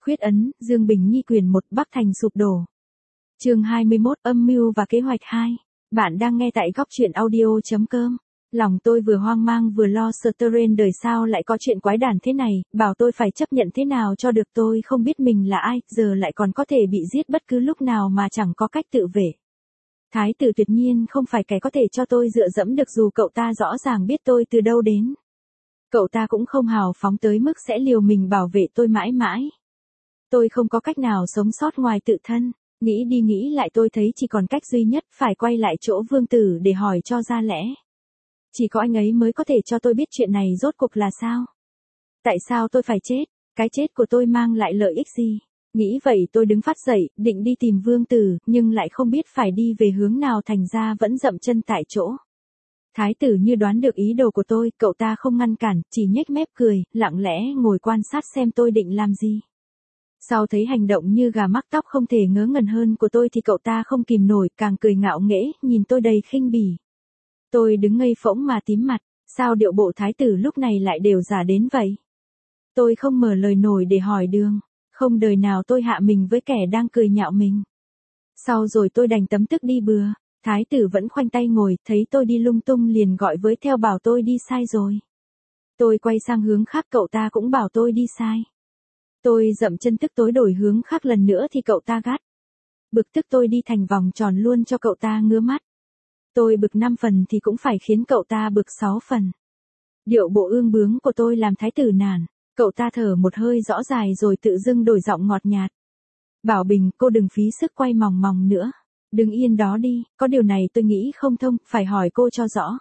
Khuyết ấn, Dương Bình Nhi quyền 1 Bắc Thành sụp đổ. Chương 21 Âm mưu và kế hoạch 2. Bạn đang nghe tại góc truyện audio.com. Lòng tôi vừa hoang mang vừa lo sợ Terrain đời sao lại có chuyện quái đản thế này, bảo tôi phải chấp nhận thế nào cho được, tôi không biết mình là ai, giờ lại còn có thể bị giết bất cứ lúc nào mà chẳng có cách tự vệ. Thái tử tuyệt nhiên không phải kẻ có thể cho tôi dựa dẫm được dù cậu ta rõ ràng biết tôi từ đâu đến. Cậu ta cũng không hào phóng tới mức sẽ liều mình bảo vệ tôi mãi mãi. Tôi không có cách nào sống sót ngoài tự thân. Nghĩ đi nghĩ lại tôi thấy chỉ còn cách duy nhất phải quay lại chỗ vương tử để hỏi cho ra lẽ. Chỉ có anh ấy mới có thể cho tôi biết chuyện này rốt cuộc là sao. Tại sao tôi phải chết? Cái chết của tôi mang lại lợi ích gì? Nghĩ vậy tôi đứng phát dậy, định đi tìm vương tử, nhưng lại không biết phải đi về hướng nào, thành ra vẫn dậm chân tại chỗ. Thái tử như đoán được ý đồ của tôi, cậu ta không ngăn cản, chỉ nhếch mép cười, lặng lẽ ngồi quan sát xem tôi định làm gì. Sau thấy hành động như gà mắc tóc không thể ngớ ngẩn hơn của tôi thì cậu ta không kìm nổi, càng cười ngạo nghễ, nhìn tôi đầy khinh bỉ. Tôi đứng ngây phỗng mà tím mặt, sao điệu bộ thái tử lúc này lại đều giả đến vậy? Tôi không mở lời nổi để hỏi đường, không đời nào tôi hạ mình với kẻ đang cười nhạo mình. Sau rồi tôi đành tấm tức đi bừa, thái tử vẫn khoanh tay ngồi, thấy tôi đi lung tung liền gọi với theo bảo tôi đi sai rồi. Tôi quay sang hướng khác, cậu ta cũng bảo tôi đi sai. Tôi dậm chân tức tối đổi hướng khác lần nữa thì cậu ta gắt. Bực tức tôi đi thành vòng tròn luôn cho cậu ta ngứa mắt. Tôi bực 5 phần thì cũng phải khiến cậu ta bực 6 phần. Điệu bộ ương bướng của tôi làm thái tử nản. Cậu ta thở một hơi rõ dài rồi tự dưng đổi giọng ngọt nhạt. Bảo Bình, cô đừng phí sức quay mòng mòng nữa. Đừng yên đó đi, có điều này tôi nghĩ không thông, phải hỏi cô cho rõ.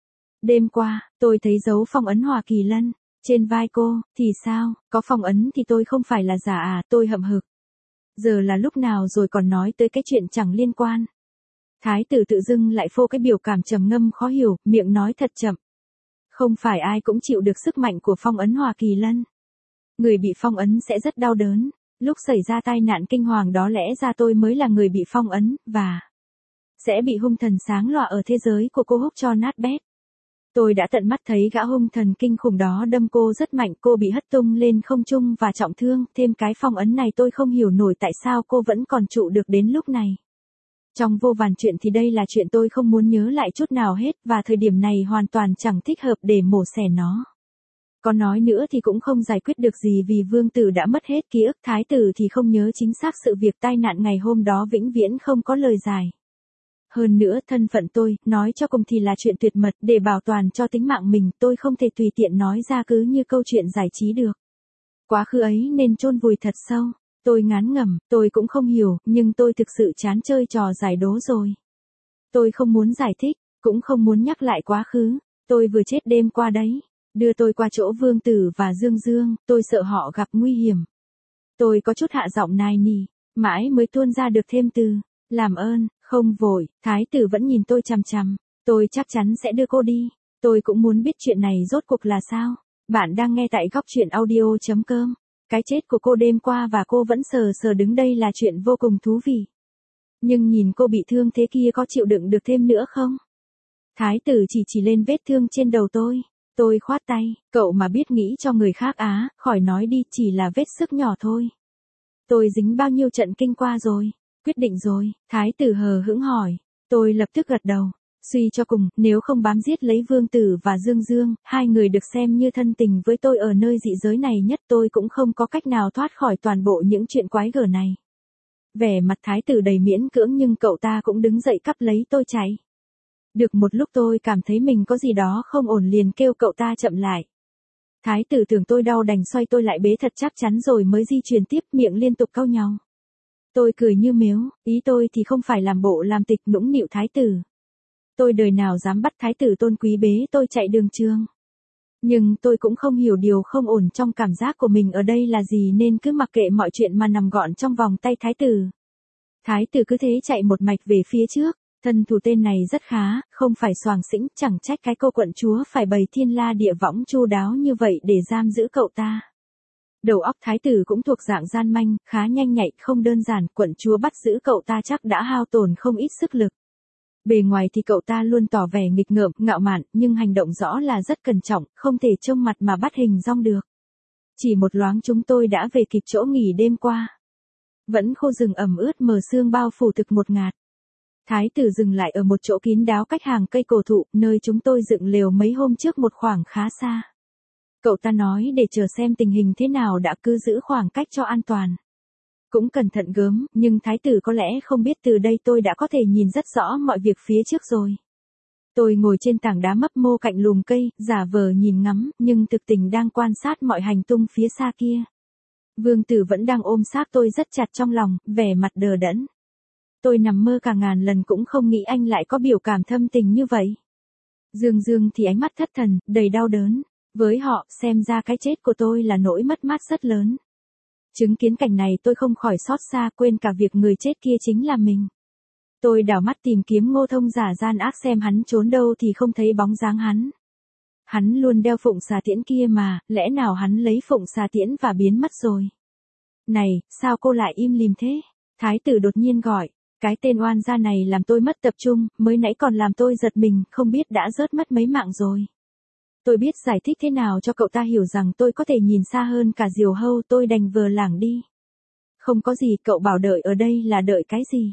Đêm qua, tôi thấy dấu phong ấn Hoa Kỳ Lân trên vai cô, thì sao, có phong ấn thì tôi không phải là giả à, tôi hậm hực. Giờ là lúc nào rồi còn nói tới cái chuyện chẳng liên quan. Thái tử tự dưng lại phô cái biểu cảm trầm ngâm khó hiểu, miệng nói thật chậm. Không phải ai cũng chịu được sức mạnh của phong ấn Hoa Kỳ Lân. Người bị phong ấn sẽ rất đau đớn. Lúc xảy ra tai nạn kinh hoàng đó lẽ ra tôi mới là người bị phong ấn, và sẽ bị hung thần sáng lọa ở thế giới của cô húc cho nát bét. Tôi đã tận mắt thấy gã hung thần kinh khủng đó đâm cô rất mạnh, cô bị hất tung lên không trung và trọng thương, thêm cái phong ấn này tôi không hiểu nổi tại sao cô vẫn còn trụ được đến lúc này. Trong vô vàn chuyện thì đây là chuyện tôi không muốn nhớ lại chút nào hết, và thời điểm này hoàn toàn chẳng thích hợp để mổ xẻ nó. Có nói nữa thì cũng không giải quyết được gì vì vương tử đã mất hết ký ức, thái tử thì không nhớ chính xác sự việc tai nạn ngày hôm đó, vĩnh viễn không có lời giải. Hơn nữa thân phận tôi, nói cho cùng thì là chuyện tuyệt mật, để bảo toàn cho tính mạng mình, tôi không thể tùy tiện nói ra cứ như câu chuyện giải trí được. Quá khứ ấy nên chôn vùi thật sâu. Tôi ngán ngẩm, tôi cũng không hiểu, nhưng tôi thực sự chán chơi trò giải đố rồi. Tôi không muốn giải thích, cũng không muốn nhắc lại quá khứ. Tôi vừa chết đêm qua đấy. Đưa tôi qua chỗ vương tử và Dương Dương, tôi sợ họ gặp nguy hiểm. Tôi có chút hạ giọng nài nỉ, mãi mới tuôn ra được thêm từ. Làm ơn, không vội, thái tử vẫn nhìn tôi chằm chằm. Tôi chắc chắn sẽ đưa cô đi. Tôi cũng muốn biết chuyện này rốt cuộc là sao. Bạn đang nghe tại góc truyện audio.com. Cái chết của cô đêm qua và cô vẫn sờ sờ đứng đây là chuyện vô cùng thú vị. Nhưng nhìn cô bị thương thế kia có chịu đựng được thêm nữa không? Thái tử chỉ lên vết thương trên đầu tôi. Tôi khoát tay, cậu mà biết nghĩ cho người khác á, khỏi nói đi, chỉ là vết sức nhỏ thôi. Tôi dính bao nhiêu trận kinh qua rồi? Quyết định rồi, thái tử hờ hững hỏi. Tôi lập tức gật đầu. Suy cho cùng, nếu không bám giết lấy vương tử và Dương Dương, hai người được xem như thân tình với tôi ở nơi dị giới này nhất, tôi cũng không có cách nào thoát khỏi toàn bộ những chuyện quái gở này. Vẻ mặt thái tử đầy miễn cưỡng nhưng cậu ta cũng đứng dậy cắp lấy tôi chạy. Được một lúc tôi cảm thấy mình có gì đó không ổn liền kêu cậu ta chậm lại. Thái tử tưởng tôi đau đành xoay tôi lại bế thật chắc chắn rồi mới di chuyển tiếp, miệng liên tục cau nhau. Tôi cười như mếu, ý tôi thì không phải làm bộ làm tịch nũng nịu thái tử. Tôi đời nào dám bắt thái tử tôn quý bế tôi chạy đường trường. Nhưng tôi cũng không hiểu điều không ổn trong cảm giác của mình ở đây là gì nên cứ mặc kệ mọi chuyện mà nằm gọn trong vòng tay thái tử. Thái tử cứ thế chạy một mạch về phía trước. Thân thủ tên này rất khá, không phải xoàng xĩnh, chẳng trách cái cô quận chúa phải bày thiên la địa võng chu đáo như vậy để giam giữ cậu ta. Đầu óc thái tử cũng thuộc dạng gian manh, khá nhanh nhạy, không đơn giản, quận chúa bắt giữ cậu ta chắc đã hao tổn không ít sức lực. Bề ngoài thì cậu ta luôn tỏ vẻ nghịch ngợm, ngạo mạn, nhưng hành động rõ là rất cẩn trọng, không thể trông mặt mà bắt hình dong được. Chỉ một loáng chúng tôi đã về kịp chỗ nghỉ đêm qua. Vẫn khô rừng ẩm ướt mờ sương bao phủ thực một ngạt. Thái tử dừng lại ở một chỗ kín đáo cách hàng cây cổ thụ, nơi chúng tôi dựng lều mấy hôm trước một khoảng khá xa. Cậu ta nói để chờ xem tình hình thế nào đã cứ giữ khoảng cách cho an toàn. Cũng cẩn thận gớm, nhưng thái tử có lẽ không biết từ đây tôi đã có thể nhìn rất rõ mọi việc phía trước rồi. Tôi ngồi trên tảng đá mấp mô cạnh lùm cây, giả vờ nhìn ngắm, nhưng thực tình đang quan sát mọi hành tung phía xa kia. Vương tử vẫn đang ôm xác tôi rất chặt trong lòng, vẻ mặt đờ đẫn. Tôi nằm mơ cả ngàn lần cũng không nghĩ anh lại có biểu cảm thâm tình như vậy. Dương Dương thì ánh mắt thất thần, đầy đau đớn. Với họ, xem ra cái chết của tôi là nỗi mất mát rất lớn. Chứng kiến cảnh này tôi không khỏi xót xa, quên cả việc người chết kia chính là mình. Tôi đảo mắt tìm kiếm Ngô Thông giả gian ác xem hắn trốn đâu thì không thấy bóng dáng hắn. Hắn luôn đeo phụng xà tiễn kia mà, lẽ nào hắn lấy phụng xà tiễn và biến mất rồi? Này, sao cô lại im lìm thế? Thái tử đột nhiên gọi. Cái tên oan gia này làm tôi mất tập trung, mới nãy còn làm tôi giật mình, không biết đã rớt mất mấy mạng rồi. Tôi biết giải thích thế nào cho cậu ta hiểu rằng tôi có thể nhìn xa hơn cả diều hâu, tôi đành vờ lảng đi. Không có gì, cậu bảo đợi ở đây là đợi cái gì?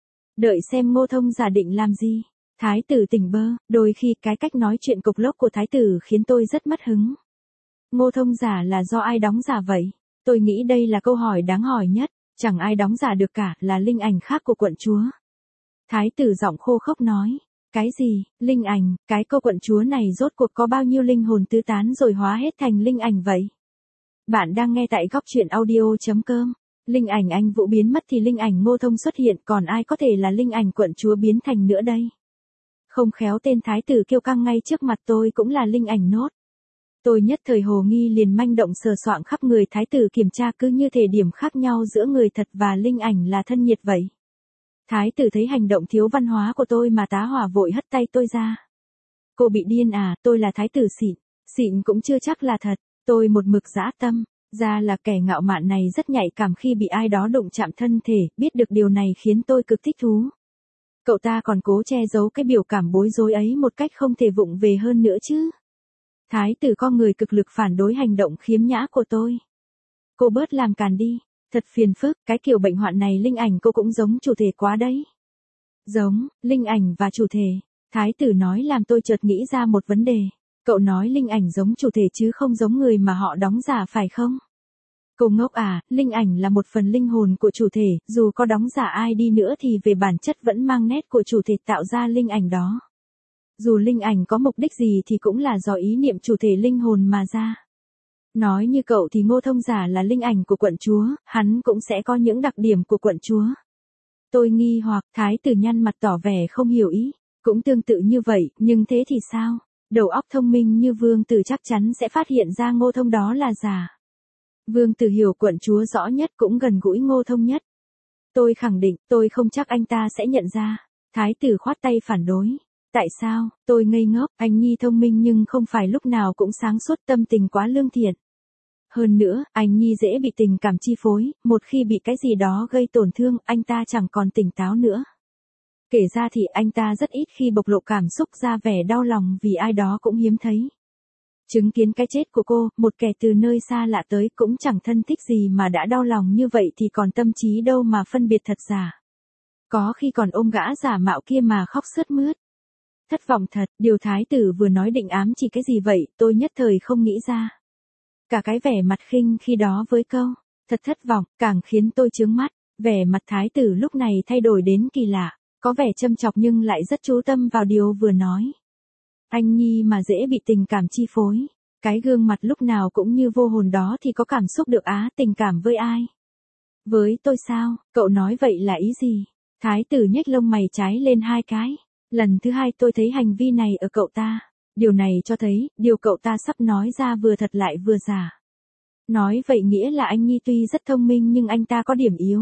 Đợi xem Ngô Thông giả định làm gì? Thái tử tỉnh bơ, đôi khi cái cách nói chuyện cộc lốc của thái tử khiến tôi rất mất hứng. Ngô Thông giả là do ai đóng giả vậy? Tôi nghĩ đây là câu hỏi đáng hỏi nhất. Chẳng ai đóng giả được cả, là linh ảnh khác của quận chúa. Thái tử giọng khô khốc nói. Cái gì, linh ảnh, cái cô quận chúa này rốt cuộc có bao nhiêu linh hồn tứ tán rồi hóa hết thành linh ảnh vậy? Bạn đang nghe tại góc truyện audio.com. Linh ảnh anh Vũ biến mất thì linh ảnh Ngô Thông xuất hiện, còn ai có thể là linh ảnh quận chúa biến thành nữa đây? Không khéo tên thái tử kiêu căng ngay trước mặt tôi cũng là linh ảnh nốt. Tôi nhất thời hồ nghi liền manh động sờ soạng khắp người thái tử kiểm tra, cứ như thể điểm khác nhau giữa người thật và linh ảnh là thân nhiệt vậy. Thái tử thấy hành động thiếu văn hóa của tôi mà tá hỏa, vội hất tay tôi ra. Cô bị điên à, tôi là thái tử xịn, xịn cũng chưa chắc là thật, tôi một mực dã tâm, ra là kẻ ngạo mạn này rất nhạy cảm khi bị ai đó đụng chạm thân thể, biết được điều này khiến tôi cực thích thú. Cậu ta còn cố che giấu cái biểu cảm bối rối ấy một cách không thể vụng về hơn nữa chứ. Thái tử con người cực lực phản đối hành động khiếm nhã của tôi. Cô bớt làm càn đi, thật phiền phức, cái kiểu bệnh hoạn này linh ảnh cô cũng giống chủ thể quá đấy. Giống, linh ảnh và chủ thể. Thái tử nói làm tôi chợt nghĩ ra một vấn đề. Cậu nói linh ảnh giống chủ thể chứ không giống người mà họ đóng giả phải không? Cô ngốc à, linh ảnh là một phần linh hồn của chủ thể, dù có đóng giả ai đi nữa thì về bản chất vẫn mang nét của chủ thể tạo ra linh ảnh đó. Dù linh ảnh có mục đích gì thì cũng là do ý niệm chủ thể linh hồn mà ra. Nói như cậu thì Ngô Thông giả là linh ảnh của quận chúa, hắn cũng sẽ có những đặc điểm của quận chúa. Tôi nghi hoặc, thái tử nhăn mặt tỏ vẻ không hiểu ý. Cũng tương tự như vậy, nhưng thế thì sao? Đầu óc thông minh như vương tử chắc chắn sẽ phát hiện ra Ngô Thông đó là giả. Vương tử hiểu quận chúa rõ nhất, cũng gần gũi Ngô Thông nhất. Tôi khẳng định, tôi không chắc anh ta sẽ nhận ra. Thái tử khoát tay phản đối. Tại sao? Tôi ngây ngốc, anh Nhi thông minh nhưng không phải lúc nào cũng sáng suốt, tâm tình quá lương thiện. Hơn nữa, anh Nhi dễ bị tình cảm chi phối, một khi bị cái gì đó gây tổn thương, anh ta chẳng còn tỉnh táo nữa. Kể ra thì anh ta rất ít khi bộc lộ cảm xúc ra vẻ đau lòng vì ai đó cũng hiếm thấy. Chứng kiến cái chết của cô, một kẻ từ nơi xa lạ tới cũng chẳng thân thích gì mà đã đau lòng như vậy thì còn tâm trí đâu mà phân biệt thật giả. Có khi còn ôm gã giả mạo kia mà khóc sướt mướt. Thất vọng thật, điều thái tử vừa nói định ám chỉ cái gì vậy, tôi nhất thời không nghĩ ra. Cả cái vẻ mặt khinh khi đó với câu, thật thất vọng, càng khiến tôi chướng mắt, vẻ mặt thái tử lúc này thay đổi đến kỳ lạ, có vẻ châm chọc nhưng lại rất chú tâm vào điều vừa nói. Anh Nhi mà dễ bị tình cảm chi phối, cái gương mặt lúc nào cũng như vô hồn đó thì có cảm xúc được á, tình cảm với ai? Với tôi sao, cậu nói vậy là ý gì? Thái tử nhếch lông mày trái lên hai cái. Lần thứ hai tôi thấy hành vi này ở cậu ta. Điều này cho thấy, điều cậu ta sắp nói ra vừa thật lại vừa giả. Nói vậy nghĩa là anh Nhi tuy rất thông minh nhưng anh ta có điểm yếu.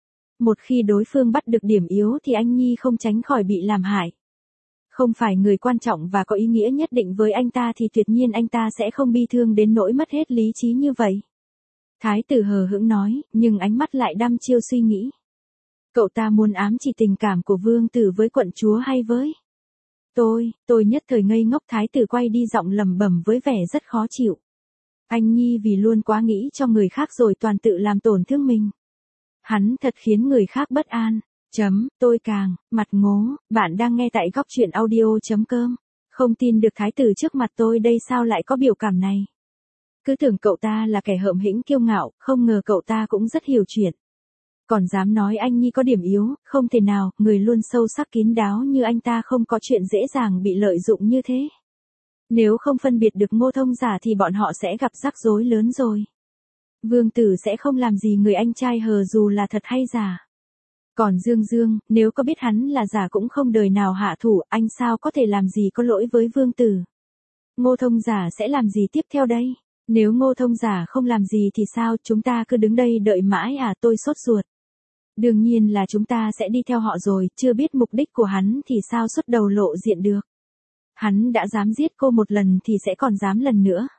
Một khi đối phương bắt được điểm yếu thì anh Nhi không tránh khỏi bị làm hại. Không phải người quan trọng và có ý nghĩa nhất định với anh ta thì tuyệt nhiên anh ta sẽ không bi thương đến nỗi mất hết lý trí như vậy. Thái tử hờ hững nói, nhưng ánh mắt lại đăm chiêu suy nghĩ. Cậu ta muốn ám chỉ tình cảm của vương tử với quận chúa hay với tôi nhất thời ngây ngốc. Thái tử quay đi giọng lẩm bẩm với vẻ rất khó chịu. Anh Nhi vì luôn quá nghĩ cho người khác rồi toàn tự làm tổn thương mình. Hắn thật khiến người khác bất an. Tôi càng, mặt ngố, bạn đang nghe tại góc chuyện audio.com. Không tin được thái tử trước mặt tôi đây sao lại có biểu cảm này. Cứ tưởng cậu ta là kẻ hợm hĩnh kiêu ngạo, không ngờ cậu ta cũng rất hiểu chuyện. Còn dám nói anh Nhi có điểm yếu, không thể nào, người luôn sâu sắc kín đáo như anh ta không có chuyện dễ dàng bị lợi dụng như thế. Nếu không phân biệt được Ngô Thông giả thì bọn họ sẽ gặp rắc rối lớn rồi. Vương Tử sẽ không làm gì người anh trai hờ dù là thật hay giả. Còn Dương Dương, nếu có biết hắn là giả cũng không đời nào hạ thủ, anh sao có thể làm gì có lỗi với Vương Tử. Ngô Thông giả sẽ làm gì tiếp theo đây? Nếu Ngô Thông giả không làm gì thì sao, chúng ta cứ đứng đây đợi mãi à, tôi sốt ruột. Đương nhiên là chúng ta sẽ đi theo họ rồi, chưa biết mục đích của hắn thì sao xuất đầu lộ diện được. Hắn đã dám giết cô một lần thì sẽ còn dám lần nữa.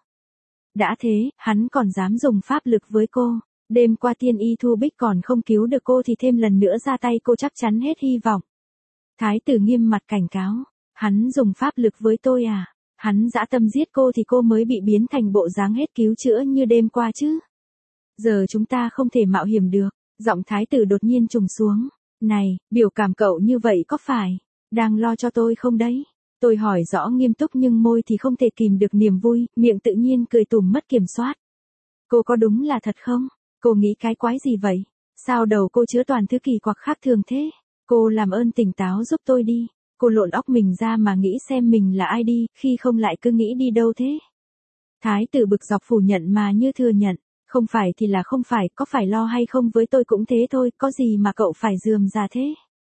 Đã thế, hắn còn dám dùng pháp lực với cô. Đêm qua Tiên Y Thu Bích còn không cứu được cô thì thêm lần nữa ra tay cô chắc chắn hết hy vọng. Thái tử nghiêm mặt cảnh cáo. Hắn dùng pháp lực với tôi à? Hắn dã tâm giết cô thì cô mới bị biến thành bộ dáng hết cứu chữa như đêm qua chứ. Giờ chúng ta không thể mạo hiểm được. Giọng thái tử đột nhiên trùng xuống. Này, biểu cảm cậu như vậy có phải đang lo cho tôi không đấy? Tôi hỏi rõ nghiêm túc nhưng môi thì không thể kìm được niềm vui, miệng tự nhiên cười tủm mất kiểm soát. Cô có đúng là thật không? Cô nghĩ cái quái gì vậy? Sao đầu cô chứa toàn thứ kỳ quặc khác thường thế? Cô làm ơn tỉnh táo giúp tôi đi. Cô lộn óc mình ra mà nghĩ xem mình là ai đi, khi không lại cứ nghĩ đi đâu thế? Thái tử bực dọc phủ nhận mà như thừa nhận. Không phải thì là không phải, có phải lo hay không với tôi cũng thế thôi, có gì mà cậu phải rườm rà thế?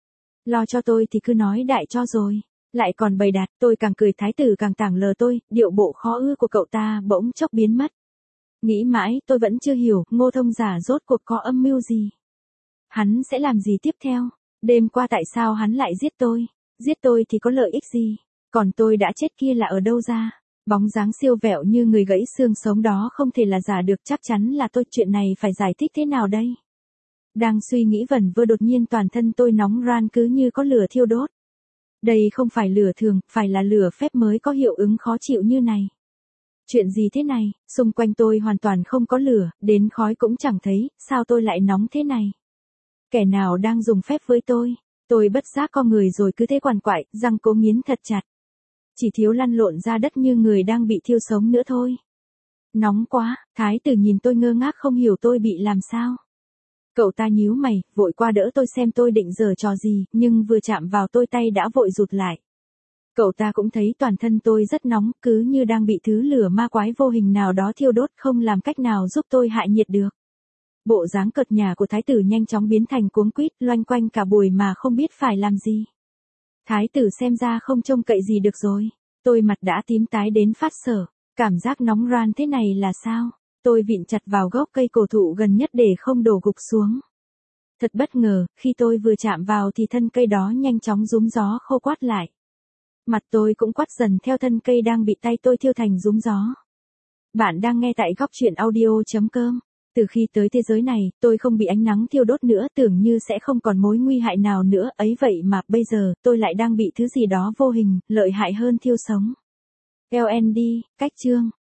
Lo cho tôi thì cứ nói đại cho rồi. Lại còn bày đặt, tôi càng cười thái tử càng tảng lờ tôi, điệu bộ khó ưa của cậu ta bỗng chốc biến mất. Nghĩ mãi, tôi vẫn chưa hiểu, Ngô Thông giả rốt cuộc có âm mưu gì. Hắn sẽ làm gì tiếp theo? Đêm qua tại sao hắn lại giết tôi? Giết tôi thì có lợi ích gì? Còn tôi đã chết kia là ở đâu ra? Bóng dáng siêu vẹo như người gãy xương sống đó không thể là giả được, chắc chắn là tôi, chuyện này phải giải thích thế nào đây? Đang suy nghĩ vẩn vơ đột nhiên toàn thân tôi nóng ran cứ như có lửa thiêu đốt. Đây không phải lửa thường, phải là lửa phép mới có hiệu ứng khó chịu như này. Chuyện gì thế này, xung quanh tôi hoàn toàn không có lửa, đến khói cũng chẳng thấy, sao tôi lại nóng thế này? Kẻ nào đang dùng phép với tôi? Tôi bất giác co người rồi cứ thế quằn quại, răng cố nghiến thật chặt. Chỉ thiếu lăn lộn ra đất như người đang bị thiêu sống nữa thôi. Nóng quá, thái tử nhìn tôi ngơ ngác không hiểu tôi bị làm sao. Cậu ta nhíu mày, vội qua đỡ tôi xem tôi định giở trò gì, nhưng vừa chạm vào tôi tay đã vội rụt lại. Cậu ta cũng thấy toàn thân tôi rất nóng, cứ như đang bị thứ lửa ma quái vô hình nào đó thiêu đốt, không làm cách nào giúp tôi hạ nhiệt được. Bộ dáng cợt nhả của thái tử nhanh chóng biến thành cuống quýt, loanh quanh cả buổi mà không biết phải làm gì. Thái tử xem ra không trông cậy gì được rồi. Tôi mặt đã tím tái đến phát sở. Cảm giác nóng ran thế này là sao? Tôi vịn chặt vào gốc cây cổ thụ gần nhất để không đổ gục xuống. Thật bất ngờ, khi tôi vừa chạm vào thì thân cây đó nhanh chóng rúm gió khô quắt lại. Mặt tôi cũng quắt dần theo thân cây đang bị tay tôi thiêu thành rúm gió. Bạn đang nghe tại góc chuyện audio.com. Từ khi tới thế giới này, tôi không bị ánh nắng thiêu đốt nữa, tưởng như sẽ không còn mối nguy hại nào nữa, ấy vậy mà bây giờ, tôi lại đang bị thứ gì đó vô hình, lợi hại hơn thiêu sống. LND, cách chương.